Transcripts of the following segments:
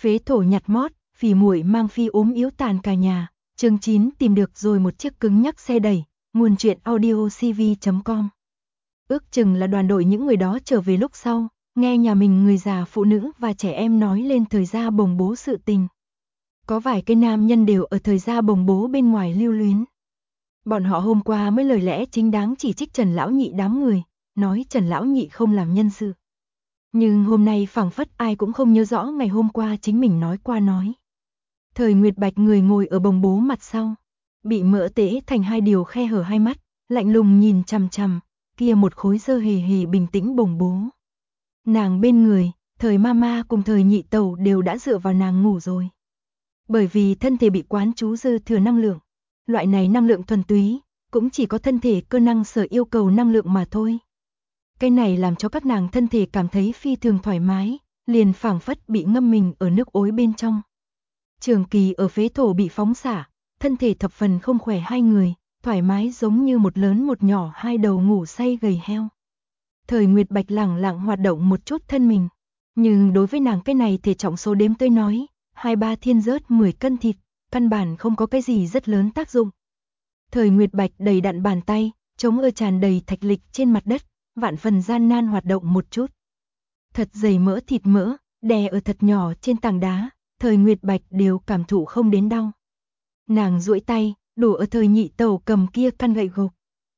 Phế thổ nhặt mót, phì muội mang phi ốm yếu tàn cả nhà. Chương 9 tìm được rồi một chiếc cứng nhắc xe đẩy. Nguồn truyện audiocv.com. Ước chừng là đoàn đội những người đó trở về lúc sau, nghe nhà mình người già, phụ nữ và trẻ em nói lên thời gia bồng bố sự tình. Có vài cái nam nhân đều ở thời gia bồng bố bên ngoài lưu luyến. Bọn họ hôm qua mới lời lẽ chính đáng chỉ trích Trần Lão Nhị đám người, nói Trần Lão Nhị không làm nhân sự. Nhưng hôm nay phảng phất ai cũng không nhớ rõ ngày hôm qua chính mình nói qua nói. Thời Nguyệt Bạch người ngồi ở bồng bố mặt sau, bị mỡ tễ thành hai điều khe hở hai mắt, lạnh lùng nhìn chằm chằm, kia một khối dơ hề hề bình tĩnh bồng bố. Nàng bên người, thời Mama cùng thời Nhị Tẩu đều đã dựa vào nàng ngủ rồi. Bởi vì thân thể bị quán trú dư thừa năng lượng, loại này năng lượng thuần túy, cũng chỉ có thân thể cơ năng sở yêu cầu năng lượng mà thôi. Cái này làm cho các nàng thân thể cảm thấy phi thường thoải mái, liền phảng phất bị ngâm mình ở nước ối bên trong. Trường kỳ ở phế thổ bị phóng xả, thân thể thập phần không khỏe hai người, thoải mái giống như một lớn một nhỏ hai đầu ngủ say gầy heo. Thời Nguyệt Bạch lẳng lặng hoạt động một chút thân mình, nhưng đối với nàng cái này thể trọng số đếm tới nói, 2-3 thiên rớt 10 cân thịt, căn bản không có cái gì rất lớn tác dụng. Thời Nguyệt Bạch đầy đặn bàn tay, chống ở tràn đầy thạch lịch trên mặt đất, vạn phần gian nan hoạt động một chút. Thật dày mỡ thịt mỡ, đè ở thật nhỏ trên tảng đá, thời Nguyệt Bạch đều cảm thụ không đến đau. Nàng duỗi tay, đổ ở thời Nhị Tẩu cầm kia căn gậy gộc.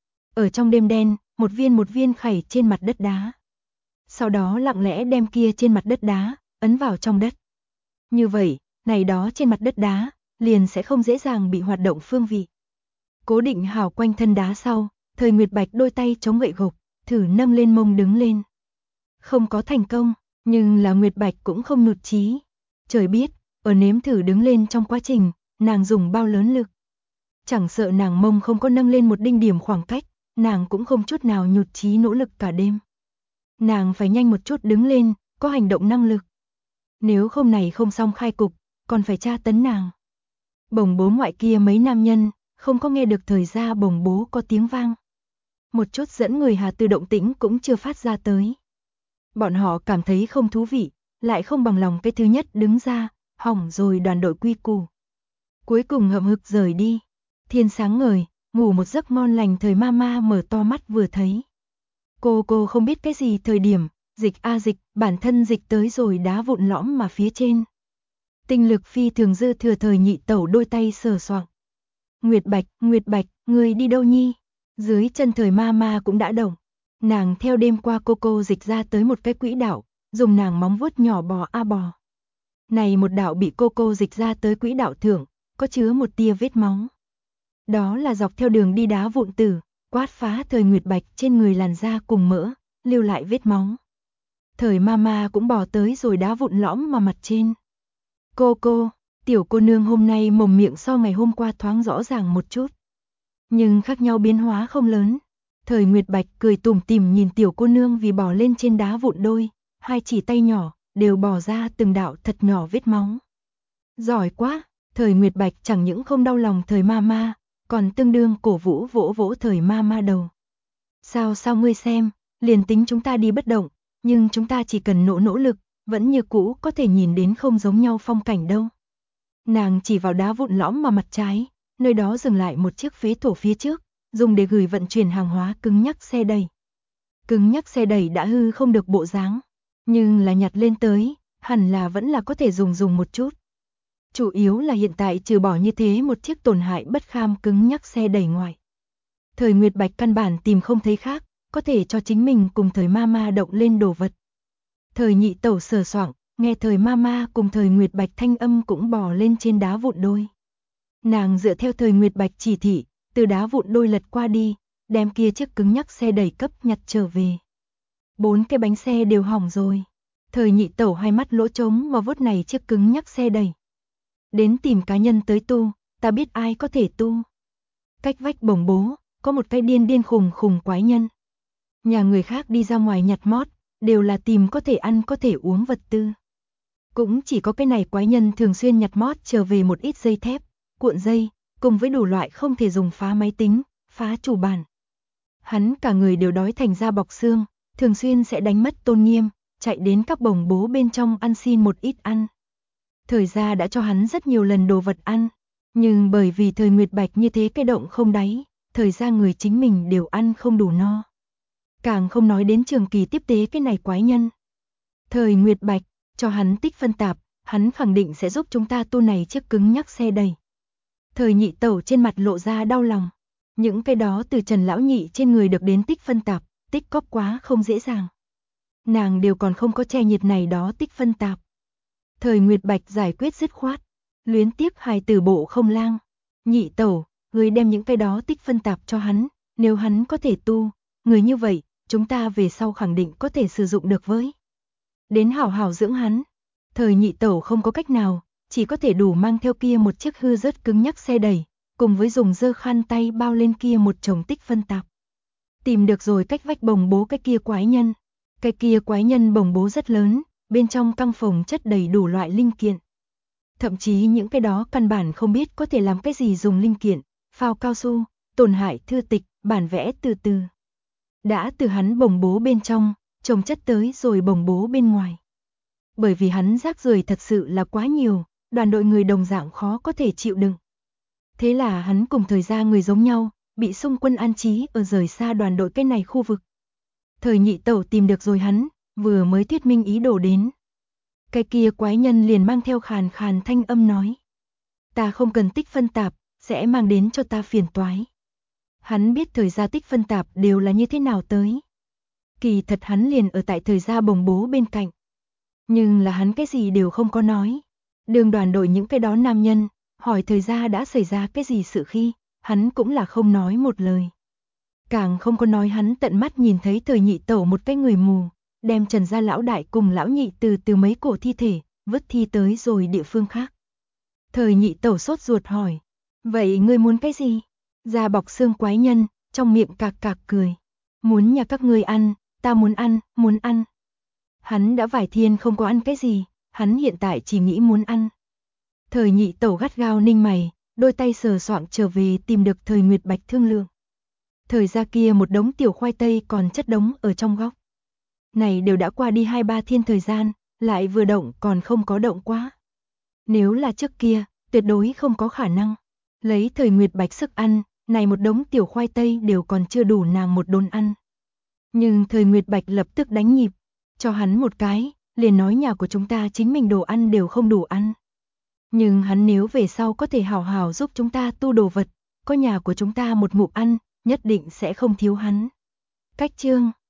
Ở trong đêm đen, một viên khảy trên mặt đất đá. Sau đó lặng lẽ đem kia trên mặt đất đá, ấn vào trong đất. Như vậy, này đó trên mặt đất đá, liền sẽ không dễ dàng bị hoạt động phương vị. Cố định hào quanh thân đá sau, thời Nguyệt Bạch đôi tay chống gậy gộc, thử nâng lên mông đứng lên. Không có thành công, nhưng là Nguyệt Bạch cũng không nhụt chí. Trời biết, ở nếm thử đứng lên trong quá trình, nàng dùng bao lớn lực. Chẳng sợ nàng mông không có nâng lên một đinh điểm khoảng cách, nàng cũng không chút nào nhụt chí nỗ lực cả đêm. Nàng phải nhanh một chút đứng lên, có hành động năng lực. Nếu không này không xong khai cục, còn phải tra tấn nàng. Bồng bố ngoại kia mấy nam nhân, không có nghe được thời gia bồng bố có tiếng vang. Một chút dẫn người hà từ động tĩnh cũng chưa phát ra tới. Bọn họ cảm thấy không thú vị, lại không bằng lòng cái thứ nhất đứng ra, hỏng rồi đoàn đội quy củ. Cuối cùng hậm hực rời đi. Thiên sáng ngời, ngủ một giấc ngon lành thời Mama mở to mắt vừa thấy. Cô không biết cái gì thời điểm, dịch dịch, bản thân dịch tới rồi đá vụn lõm mà phía trên. Tinh lực phi thường dư thừa thời Nhị Tẩu đôi tay sờ soạng. Nguyệt Bạch, người đi đâu nhi? Dưới chân thời Mama cũng đã động. Nàng theo đêm qua cô dịch ra tới một cái quỹ đạo, dùng nàng móng vuốt nhỏ bò bò. Này một đạo bị cô dịch ra tới quỹ đạo thượng, có chứa một tia vết máu. Đó là dọc theo đường đi đá vụn tử, quát phá thời Nguyệt Bạch trên người làn da cùng mỡ, lưu lại vết máu. Thời Mama cũng bò tới rồi đá vụn lõm mà mặt trên. Tiểu cô nương hôm nay mồm miệng so ngày hôm qua thoáng rõ ràng một chút. Nhưng khác nhau biến hóa không lớn. Thời Nguyệt Bạch cười tủm tỉm nhìn tiểu cô nương vì bò lên trên đá vụn đôi, hai chỉ tay nhỏ, đều bò ra từng đạo thật nhỏ vết máu. Giỏi quá, thời Nguyệt Bạch chẳng những không đau lòng thời Mama, còn tương đương cổ vũ vỗ vỗ thời Mama đầu. Sao ngươi xem, liền tính chúng ta đi bất động, nhưng chúng ta chỉ cần nỗ lực, vẫn như cũ có thể nhìn đến không giống nhau phong cảnh đâu. Nàng chỉ vào đá vụn lõm mà mặt trái, nơi đó dừng lại một chiếc phế thổ phía trước, dùng để gửi vận chuyển hàng hóa cứng nhắc xe đẩy. Cứng nhắc xe đẩy đã hư không được bộ dáng, nhưng là nhặt lên tới, hẳn là vẫn là có thể dùng một chút. Chủ yếu là hiện tại trừ bỏ như thế một chiếc tổn hại bất kham cứng nhắc xe đẩy ngoài. Thời Nguyệt Bạch căn bản tìm không thấy khác, có thể cho chính mình cùng thời Mama động lên đồ vật. Thời Nhị Tẩu sờ soạng, nghe thời Mama cùng thời Nguyệt Bạch thanh âm cũng bò lên trên đá vụn đôi. Nàng dựa theo thời Nguyệt Bạch chỉ thị, từ đá vụn đôi lật qua đi, đem kia chiếc cứng nhắc xe đẩy cấp nhặt trở về. 4 cái bánh xe đều hỏng rồi. Thời Nhị Tẩu hai mắt lỗ trống mà vuốt này chiếc cứng nhắc xe đẩy. Đến tìm cá nhân tới tu, ta biết ai có thể tu. Cách vách bồng bố, có một cái điên khùng quái nhân. Nhà người khác đi ra ngoài nhặt mót, đều là tìm có thể ăn có thể uống vật tư. Cũng chỉ có cái này quái nhân thường xuyên nhặt mót trở về một ít dây thép, cuộn dây, cùng với đủ loại không thể dùng phá máy tính, phá chủ bản. Hắn cả người đều đói thành da bọc xương, thường xuyên sẽ đánh mất tôn nghiêm, chạy đến các bồng bố bên trong ăn xin một ít ăn. Thời gia đã cho hắn rất nhiều lần đồ vật ăn, nhưng bởi vì Thời Nguyệt Bạch như thế cái động không đáy, thời gia người chính mình đều ăn không đủ no. Càng không nói đến Trường Kỳ tiếp tế cái này quái nhân. Thời Nguyệt Bạch, cho hắn tích phân tạp, hắn khẳng định sẽ giúp chúng ta tu này chiếc cứng nhắc xe đẩy. Thời Nhị Tẩu trên mặt lộ ra đau lòng. Những cái đó từ Trần Lão Nhị trên người được đến tích phân tạp, tích cóp quá không dễ dàng. Nàng đều còn không có che nhiệt này đó tích phân tạp. Thời Nguyệt Bạch giải quyết dứt khoát, luyến tiếc hài tử bộ không lang. Nhị Tẩu, người đem những cái đó tích phân tạp cho hắn, nếu hắn có thể tu, người như vậy, chúng ta về sau khẳng định có thể sử dụng được với. Đến hảo hảo dưỡng hắn. Thời Nhị Tẩu không có cách nào, chỉ có thể đủ mang theo kia một chiếc hư rớt cứng nhắc xe đẩy, cùng với dùng dơ khăn tay bao lên kia một chồng tích phân tạp. Tìm được rồi cách vách bồng bố cái kia quái nhân. Cái kia quái nhân bồng bố rất lớn, bên trong căng phòng chất đầy đủ loại linh kiện. Thậm chí những cái đó căn bản không biết có thể làm cái gì dùng linh kiện, phao cao su, tổn hại thư tịch, bản vẽ từ từ. Đã từ hắn bồng bố bên trong, chồng chất tới rồi bồng bố bên ngoài. Bởi vì hắn rác rưởi thật sự là quá nhiều, đoàn đội người đồng dạng khó có thể chịu đựng. Thế là hắn cùng thời gia người giống nhau, bị xung quân an trí ở rời xa đoàn đội cái này khu vực. Thời Nhị Tẩu tìm được rồi hắn, vừa mới thuyết minh ý đồ đến. Cái kia quái nhân liền mang theo khàn khàn thanh âm nói. Ta không cần tích phân tạp, sẽ mang đến cho ta phiền toái. Hắn biết thời gia tích phân tạp đều là như thế nào tới. Kỳ thật hắn liền ở tại thời gia bồng bố bên cạnh. Nhưng là hắn cái gì đều không có nói. Đường đoàn đội những cái đó nam nhân, hỏi thời gia đã xảy ra cái gì sự khi, hắn cũng là không nói một lời. Càng không có nói hắn tận mắt nhìn thấy Thời Nhị Tẩu một cái người mù, đem Trần gia lão đại cùng lão nhị từ mấy cổ thi thể, vứt thi tới rồi địa phương khác. Thời Nhị Tẩu sốt ruột hỏi, vậy ngươi muốn cái gì? Da bọc xương quái nhân, trong miệng cạc cạc cười. Muốn nhà các ngươi ăn, ta muốn ăn, muốn ăn. Hắn đã vài thiên không có ăn cái gì, hắn hiện tại chỉ nghĩ muốn ăn. Thời Nhị Tẩu gắt gao ninh mày, đôi tay sờ soạng trở về tìm được Thời Nguyệt Bạch thương lượng. Thời gia kia một đống tiểu khoai tây còn chất đống ở trong góc. Này đều đã qua đi 2-3 thiên thời gian, lại vừa động còn không có động quá. Nếu là trước kia, tuyệt đối không có khả năng. Lấy Thời Nguyệt Bạch sức ăn, này một đống tiểu khoai tây đều còn chưa đủ nàng một đốn ăn. Nhưng Thời Nguyệt Bạch lập tức đánh nhịp, cho hắn một cái, liền nói nhà của chúng ta chính mình đồ ăn đều không đủ ăn. Nhưng hắn nếu về sau có thể hào hào giúp chúng ta tu đồ vật, có nhà của chúng ta một ngụm ăn, nhất định sẽ không thiếu hắn. Cách chương